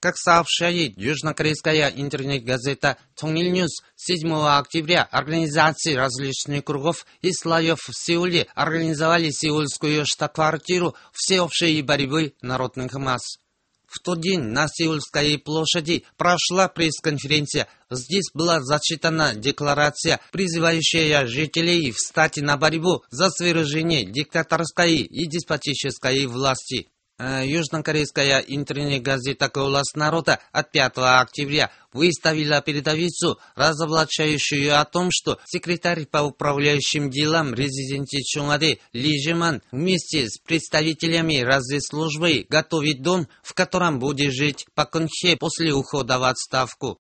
Как сообщает южнокорейская интернет-газета «Чонгильньюс», 7 октября организации различных кругов и слоев в Сеуле организовали сеульскую штаб-квартиру всеобщей борьбы народных масс. В тот день на Сеульской площади прошла пресс-конференция. Здесь была зачитана декларация, призывающая жителей встать на борьбу за свержение диктаторской и деспотической власти. Южнокорейская интернет-газета «Голос народа» от 5 октября выставила передовицу, разоблачающую о том, что секретарь по управляющим делам резиденции Чонгваде Ли Жеман вместе с представителями разведслужбы готовит дом, в котором будет жить Пак Кын Хе после ухода в отставку.